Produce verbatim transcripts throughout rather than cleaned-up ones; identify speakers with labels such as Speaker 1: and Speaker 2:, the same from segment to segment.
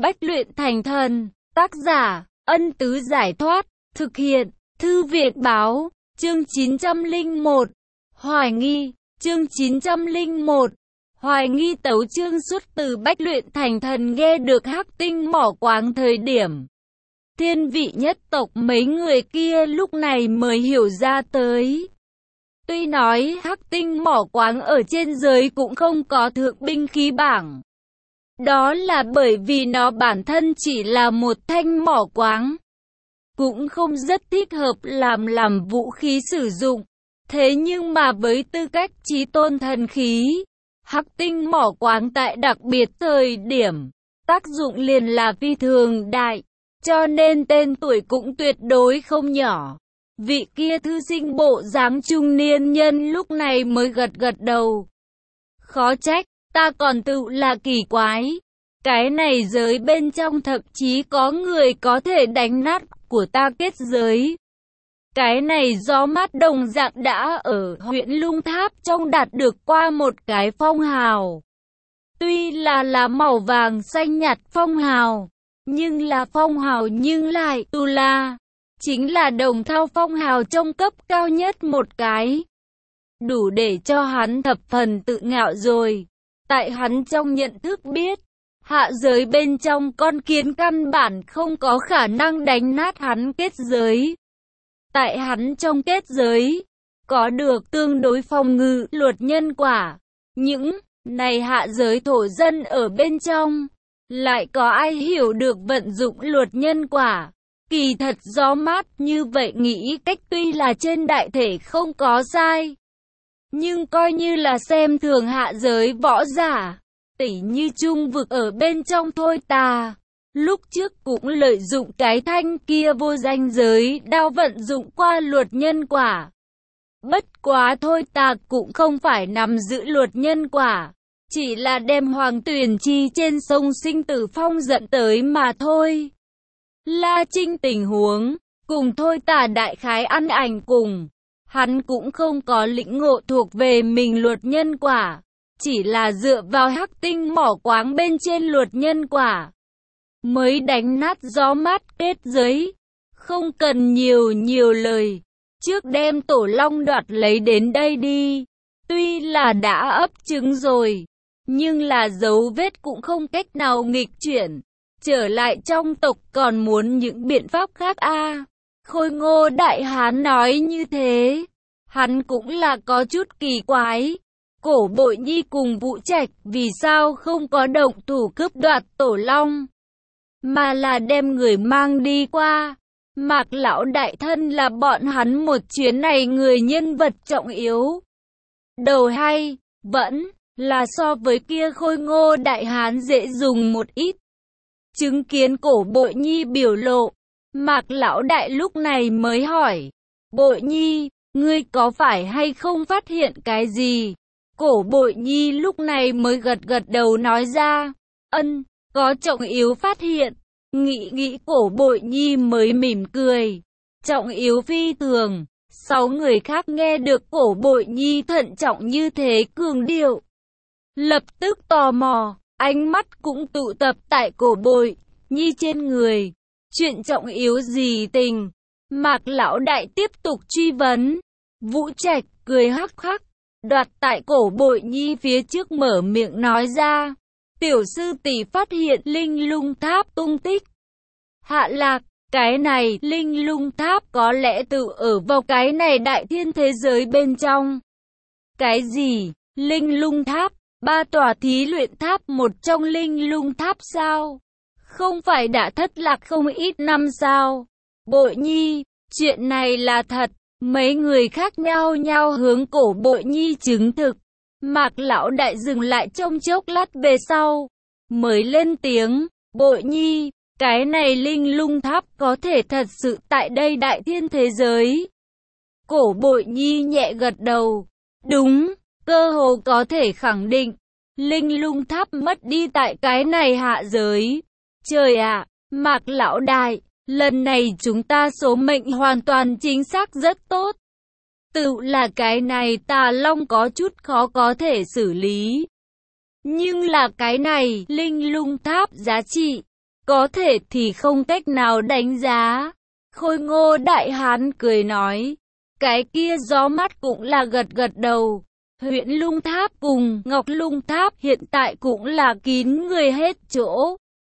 Speaker 1: Bách luyện thành thần. Tác giả, Ân Tứ Giải Thoát. Thực hiện, Thư Viện Báo. Chương chín trăm lẻ một. Hoài nghi. Chương chín trăm lẻ một. Hoài nghi. Tấu chương xuất từ Bách luyện thành thần. Nghe được Hắc Tinh mỏ quáng thời điểm, thiên vị nhất tộc mấy người kia lúc này mới hiểu ra tới. Tuy nói Hắc Tinh mỏ quáng ở trên giới cũng không có thượng binh khí bảng, đó là bởi vì nó bản thân chỉ là một thanh mỏ quáng, cũng không rất thích hợp làm làm vũ khí sử dụng. Thế nhưng mà với tư cách chí tôn thần khí, Hắc Tinh mỏ quáng tại đặc biệt thời điểm, tác dụng liền là phi thường đại, cho nên tên tuổi cũng tuyệt đối không nhỏ. Vị kia thư sinh bộ dáng trung niên nhân lúc này mới gật gật đầu. Khó trách, ta còn tự là kỳ quái. Cái này giới bên trong thậm chí có người có thể đánh nát của ta kết giới. Cái này do mắt đồng dạng đã ở huyện Lung Tháp trong đạt được qua một cái phong hào. Tuy là là màu vàng xanh nhạt phong hào, nhưng là phong hào nhưng lại tu la. Chính là đồng thao phong hào trong cấp cao nhất một cái. Đủ để cho hắn thập phần tự ngạo rồi. Tại hắn trong nhận thức biết, hạ giới bên trong con kiến căn bản không có khả năng đánh nát hắn kết giới. Tại hắn trong kết giới, có được tương đối phòng ngự luật nhân quả. Những này hạ giới thổ dân ở bên trong, lại có ai hiểu được vận dụng luật nhân quả. Kỳ thật gió mát như vậy nghĩ cách tuy là trên đại thể không có sai, nhưng coi như là xem thường hạ giới võ giả, tỉ như trung vực ở bên trong thôi ta. Lúc trước cũng lợi dụng cái thanh kia vô danh giới đao vận dụng qua luật nhân quả. Bất quá thôi ta cũng không phải nắm giữ luật nhân quả, chỉ là đem Hoàng Tuyền Chi trên sông Sinh Tử Phong dẫn tới mà thôi. La Trinh tình huống, cùng thôi tả đại khái ăn ảnh cùng. Hắn cũng không có lĩnh ngộ thuộc về mình luật nhân quả, chỉ là dựa vào Hắc Tinh mỏ quáng bên trên luật nhân quả, mới đánh nát gió mát kết giới. Không cần nhiều nhiều lời, trước đem Tổ Long đoạt lấy đến đây đi. Tuy là đã ấp trứng rồi, nhưng là dấu vết cũng không cách nào nghịch chuyển. Trở lại trong tộc còn muốn những biện pháp khác a à. Khôi Ngô Đại Hán nói như thế, hắn cũng là có chút kỳ quái. Cổ Bội Nhi cùng Vũ Trạch vì sao không có động thủ cướp đoạt Tổ Long, mà là đem người mang đi qua. Mạc lão đại thân là bọn hắn một chuyến này người nhân vật trọng yếu. Đầu hay, vẫn là so với kia Khôi Ngô Đại Hán dễ dùng một ít. Chứng kiến Cổ Bội Nhi biểu lộ, Mạc lão đại lúc này mới hỏi, Bội Nhi, ngươi có phải hay không phát hiện cái gì? Cổ Bội Nhi lúc này mới gật gật đầu nói ra, ân, có trọng yếu phát hiện. Nghĩ nghĩ Cổ Bội Nhi mới mỉm cười, trọng yếu phi thường. Sáu người khác nghe được Cổ Bội Nhi thận trọng như thế cường điệu, lập tức tò mò, ánh mắt cũng tụ tập tại Cổ Bội Nhi trên người. Chuyện trọng yếu gì tình? Mạc lão đại tiếp tục truy vấn. Vũ Trạch cười hắc hắc, đoạt tại Cổ Bội Nhi phía trước mở miệng nói ra, tiểu sư tỷ phát hiện Linh Lung Tháp tung tích. Hạ Lạc, cái này Linh Lung Tháp có lẽ tự ở vào cái này đại thiên thế giới bên trong. Cái gì? Linh Lung Tháp? Ba tòa thí luyện tháp một trong Linh Lung Tháp sao? Không phải đã thất lạc không ít năm sao? Bội Nhi, chuyện này là thật. Mấy người khác nhau nhau hướng Cổ Bội Nhi chứng thực. Mạc lão đại dừng lại trong chốc lát về sau, mới lên tiếng, Bội Nhi, cái này Linh Lung Tháp có thể thật sự tại đây đại thiên thế giới. Cổ Bội Nhi nhẹ gật đầu, đúng, cơ hồ có thể khẳng định, Linh Lung Tháp mất đi tại cái này hạ giới. Trời ạ, Mạc lão đại, lần này chúng ta số mệnh hoàn toàn chính xác rất tốt. Tự là cái này Tà Long có chút khó có thể xử lý. Nhưng là cái này Linh Lung Tháp giá trị có thể thì không cách nào đánh giá. Khôi Ngô Đại Hán cười nói, cái kia Gió Mắt cũng là gật gật đầu. Huyện Lung Tháp cùng Ngọc Lung Tháp hiện tại cũng là kín người hết chỗ.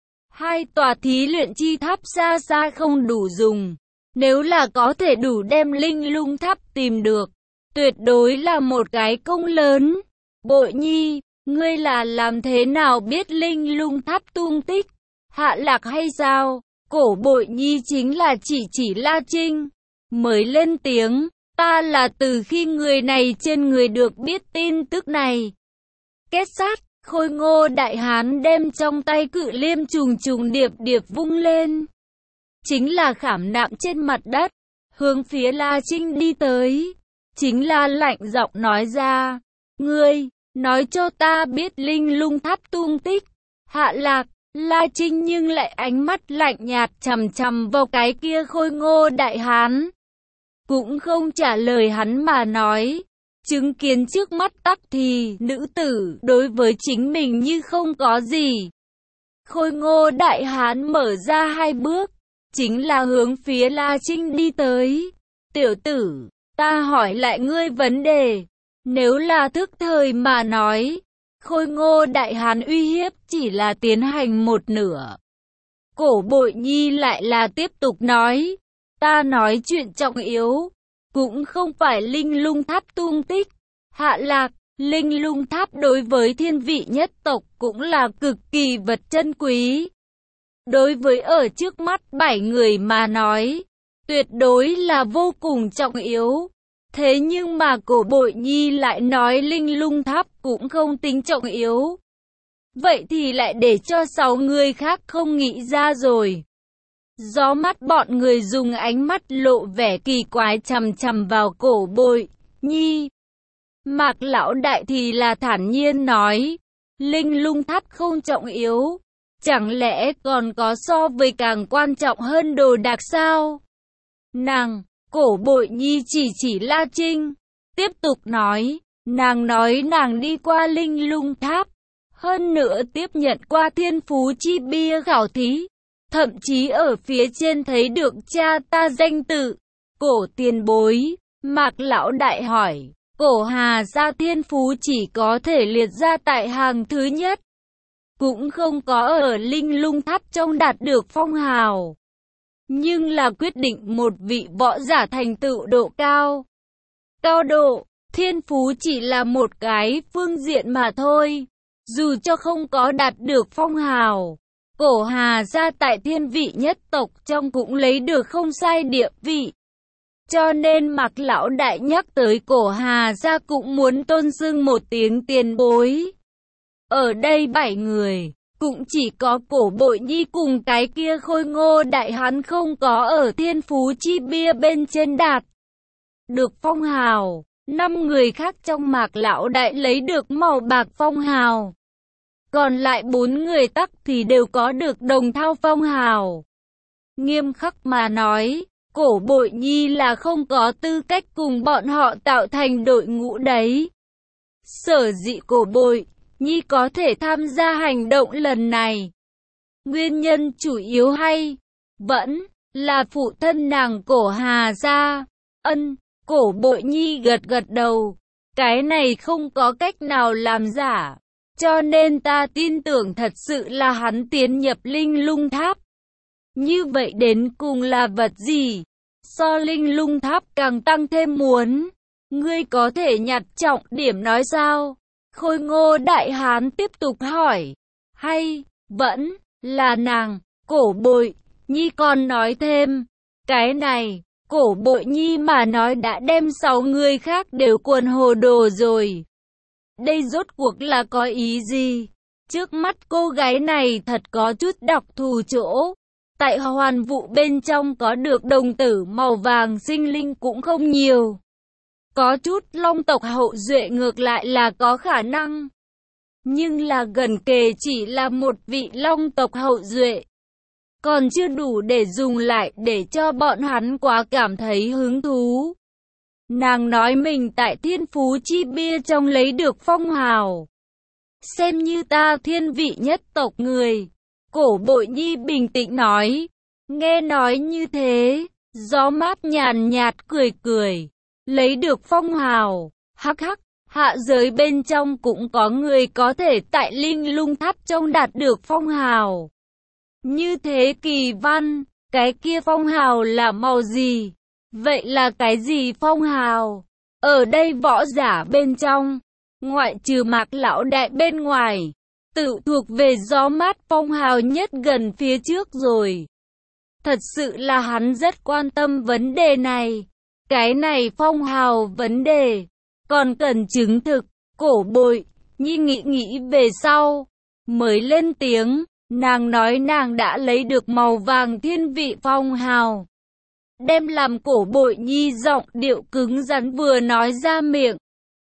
Speaker 1: Hai tòa thí luyện chi tháp xa xa không đủ dùng. Nếu là có thể đủ đem Linh Lung Tháp tìm được, tuyệt đối là một cái công lớn. Bội Nhi, ngươi là làm thế nào biết Linh Lung Tháp tung tích? Hạ lạc hay sao? Cổ Bội Nhi chính là chỉ chỉ La Trinh. Mới lên tiếng, ta là từ khi người này trên người được biết tin tức này. Kết sát, Khôi Ngô Đại Hán đem trong tay cự liêm trùng trùng điệp điệp vung lên. Chính là khảm nạm trên mặt đất, hướng phía La Trinh đi tới. Chính là lạnh giọng nói ra, ngươi, nói cho ta biết Linh Lung Tháp tung tích. Hạ lạc, La Trinh nhưng lại ánh mắt lạnh nhạt chằm chằm vào cái kia Khôi Ngô Đại Hán. Cũng không trả lời hắn mà nói, chứng kiến trước mắt tắc thì nữ tử đối với chính mình như không có gì. Khôi Ngô Đại Hán mở ra hai bước, chính là hướng phía La Trinh đi tới. Tiểu tử, ta hỏi lại ngươi vấn đề, nếu là thức thời mà nói, Khôi Ngô Đại Hán uy hiếp chỉ là tiến hành một nửa. Cổ Bội Nhi lại là tiếp tục nói, ta nói chuyện trọng yếu, cũng không phải Linh Lung Tháp tung tích. Hạ lạc, Linh Lung Tháp đối với thiên vị nhất tộc cũng là cực kỳ vật chân quý. Đối với ở trước mắt bảy người mà nói, tuyệt đối là vô cùng trọng yếu. Thế nhưng mà Cổ Bội Nhi lại nói Linh Lung Tháp cũng không tính trọng yếu. Vậy thì lại để cho sáu người khác không nghĩ ra rồi. Gió Mắt bọn người dùng ánh mắt lộ vẻ kỳ quái chằm chằm vào Cổ Bội Nhi. Mạc Lão Đại thì là thản nhiên nói, Linh Lung Tháp không trọng yếu, chẳng lẽ còn có so với càng quan trọng hơn đồ đạc sao? Nàng, Cổ Bội Nhi chỉ chỉ La Trinh, tiếp tục nói, nàng nói nàng đi qua Linh Lung Tháp, hơn nữa tiếp nhận qua thiên phú chi bia khảo thí, thậm chí ở phía trên thấy được cha ta danh tự. Cổ tiền bối, Mạc Lão Đại hỏi, Cổ Hà gia thiên phú chỉ có thể liệt ra tại hàng thứ nhất, cũng không có ở Linh Lung Tháp trong đạt được phong hào, nhưng là quyết định một vị võ giả thành tựu độ cao. Cao độ, thiên phú chỉ là một cái phương diện mà thôi, dù cho không có đạt được phong hào, Cổ Hà gia tại thiên vị nhất tộc trong cũng lấy được không sai địa vị. Cho nên Mạc Lão Đại nhắc tới Cổ Hà gia cũng muốn tôn xưng một tiếng tiền bối. Ở đây bảy người, cũng chỉ có Cổ Bội Nhi cùng cái kia Khôi Ngô Đại Hán không có ở thiên phú chi bia bên trên đạt được phong hào. Năm người khác trong Mạc Lão Đại lấy được màu bạc phong hào. Còn lại bốn người tắc thì đều có được đồng thau phong hào. Nghiêm khắc mà nói, Cổ Bội Nhi là không có tư cách cùng bọn họ tạo thành đội ngũ đấy. Sở dĩ Cổ Bội Nhi có thể tham gia hành động lần này, nguyên nhân chủ yếu hay vẫn là phụ thân nàng Cổ Hà gia. Ân, Cổ Bội Nhi gật gật đầu, cái này không có cách nào làm giả, cho nên ta tin tưởng thật sự là hắn tiến nhập Linh Lung Tháp. Như vậy đến cùng là vật gì? So Linh Lung Tháp càng tăng thêm muốn, ngươi có thể nhặt trọng điểm nói sao? Khôi Ngô Đại Hán tiếp tục hỏi, hay vẫn là nàng? Cổ Bội Nhi còn nói thêm, cái này, Cổ Bội Nhi mà nói đã đem sáu người khác đều quần hồ đồ rồi. Đây rốt cuộc là có ý gì? Trước mắt cô gái này thật có chút đặc thù chỗ. Tại hoàn vụ bên trong có được đồng tử màu vàng sinh linh cũng không nhiều. Có chút long tộc hậu duệ ngược lại là có khả năng. Nhưng là gần kề chỉ là một vị long tộc hậu duệ, còn chưa đủ để dùng lại để cho bọn hắn quá cảm thấy hứng thú. Nàng nói mình tại thiên phú chi bia trong lấy được phong hào, xem như ta thiên vị nhất tộc người, Cổ Bội Nhi bình tĩnh nói. Nghe nói như thế, Gió Mát nhàn nhạt cười cười. Lấy được phong hào, hắc hắc, hạ giới bên trong cũng có người có thể tại Linh Lung Tháp trong đạt được phong hào. Như thế Kỳ Văn, cái kia phong hào là màu gì? Vậy là cái gì phong hào? Ở đây võ giả bên trong, ngoại trừ Mạc lão đại bên ngoài, tự thuộc về Gió Mát phong hào nhất gần phía trước rồi. Thật sự là hắn rất quan tâm vấn đề này. Cái này phong hào vấn đề, còn cần chứng thực. Cổ Bội Nhi nghĩ nghĩ về sau, mới lên tiếng. Nàng nói nàng đã lấy được màu vàng thiên vị phong hào. Đem làm Cổ Bội Nhi giọng điệu cứng rắn vừa nói ra miệng.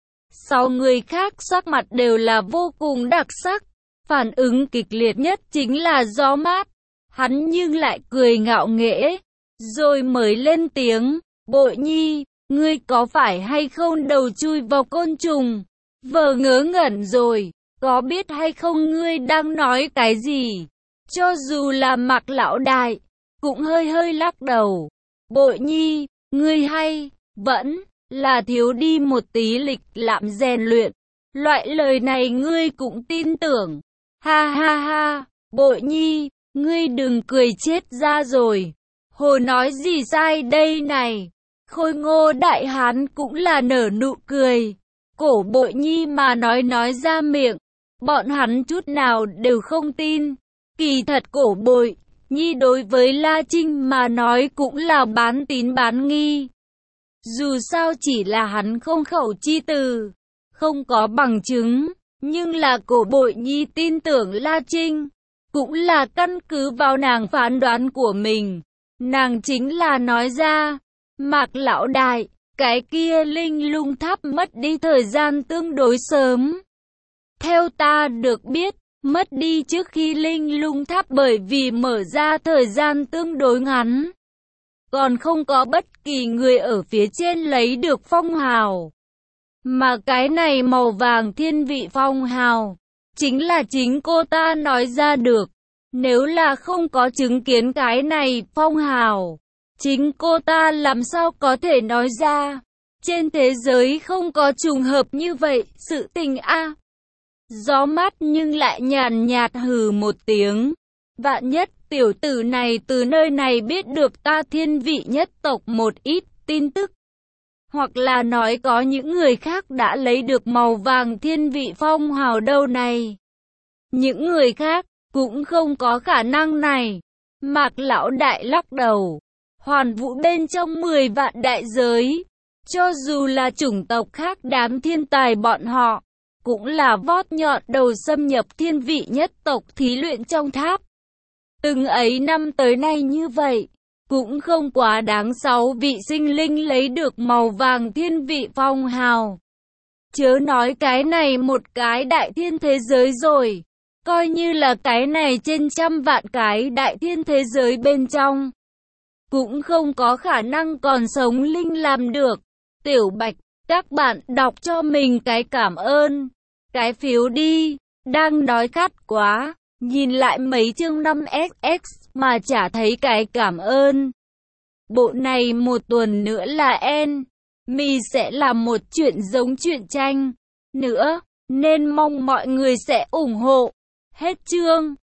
Speaker 1: Sau người khác sắc mặt đều là vô cùng đặc sắc. Phản ứng kịch liệt nhất chính là Gió Mát. Hắn nhưng lại cười ngạo nghễ, rồi mới lên tiếng. Bội Nhi, ngươi có phải hay không đầu chui vào côn trùng? Vờ ngớ ngẩn rồi, có biết hay không ngươi đang nói cái gì? Cho dù là Mạc lão đại, cũng hơi hơi lắc đầu. Bội Nhi, ngươi hay, vẫn là thiếu đi một tí lịch lãm rèn luyện. Loại lời này ngươi cũng tin tưởng. Ha ha ha, Bội Nhi, ngươi đừng cười chết ra rồi. Hồ nói gì sai đây này? Khôi Ngô đại hán cũng là nở nụ cười. Cổ Bội Nhi mà nói nói ra miệng, bọn hắn chút nào đều không tin. Kỳ thật Cổ Bội Nhi đối với La Trinh mà nói cũng là bán tín bán nghi. Dù sao chỉ là hắn không khẩu chi từ, không có bằng chứng, nhưng là Cổ Bội Nhi tin tưởng La Trinh, cũng là căn cứ vào nàng phán đoán của mình. Nàng chính là nói ra, Mạc lão đại, cái kia Linh Lung Tháp mất đi thời gian tương đối sớm. Theo ta được biết, mất đi trước khi Linh Lung Tháp bởi vì mở ra thời gian tương đối ngắn. Còn không có bất kỳ người ở phía trên lấy được phong hào. Mà cái này màu vàng thiên vị phong hào, chính là chính cô ta nói ra được. Nếu là không có chứng kiến cái này phong hào, chính cô ta làm sao có thể nói ra. Trên thế giới không có trùng hợp như vậy, sự tình a. Gió Mát nhưng lại nhàn nhạt hừ một tiếng. Vạn nhất tiểu tử này từ nơi này biết được ta thiên vị nhất tộc một ít tin tức. Hoặc là nói có những người khác đã lấy được màu vàng thiên vị phong hào đâu này. Những người khác cũng không có khả năng này. Mạc lão đại lắc đầu. Hoàn Vũ bên trong mười vạn đại giới, cho dù là chủng tộc khác đám thiên tài bọn họ, cũng là vót nhọn đầu xâm nhập thiên vị nhất tộc thí luyện trong tháp. Từng ấy năm tới nay như vậy, cũng không quá đáng sáu vị sinh linh lấy được màu vàng thiên vị phong hào. Chớ nói cái này một cái đại thiên thế giới rồi, coi như là cái này trên trăm vạn cái đại thiên thế giới bên trong, cũng không có khả năng còn sống linh làm được. Tiểu Bạch, các bạn đọc cho mình cái cảm ơn, cái phiếu đi, đang đói khát quá, nhìn lại mấy chương năm ét ích mà chả thấy cái cảm ơn. Bộ này một tuần nữa là en, mi sẽ làm một chuyện giống truyện tranh nữa, nên mong mọi người sẽ ủng hộ. Hết chương.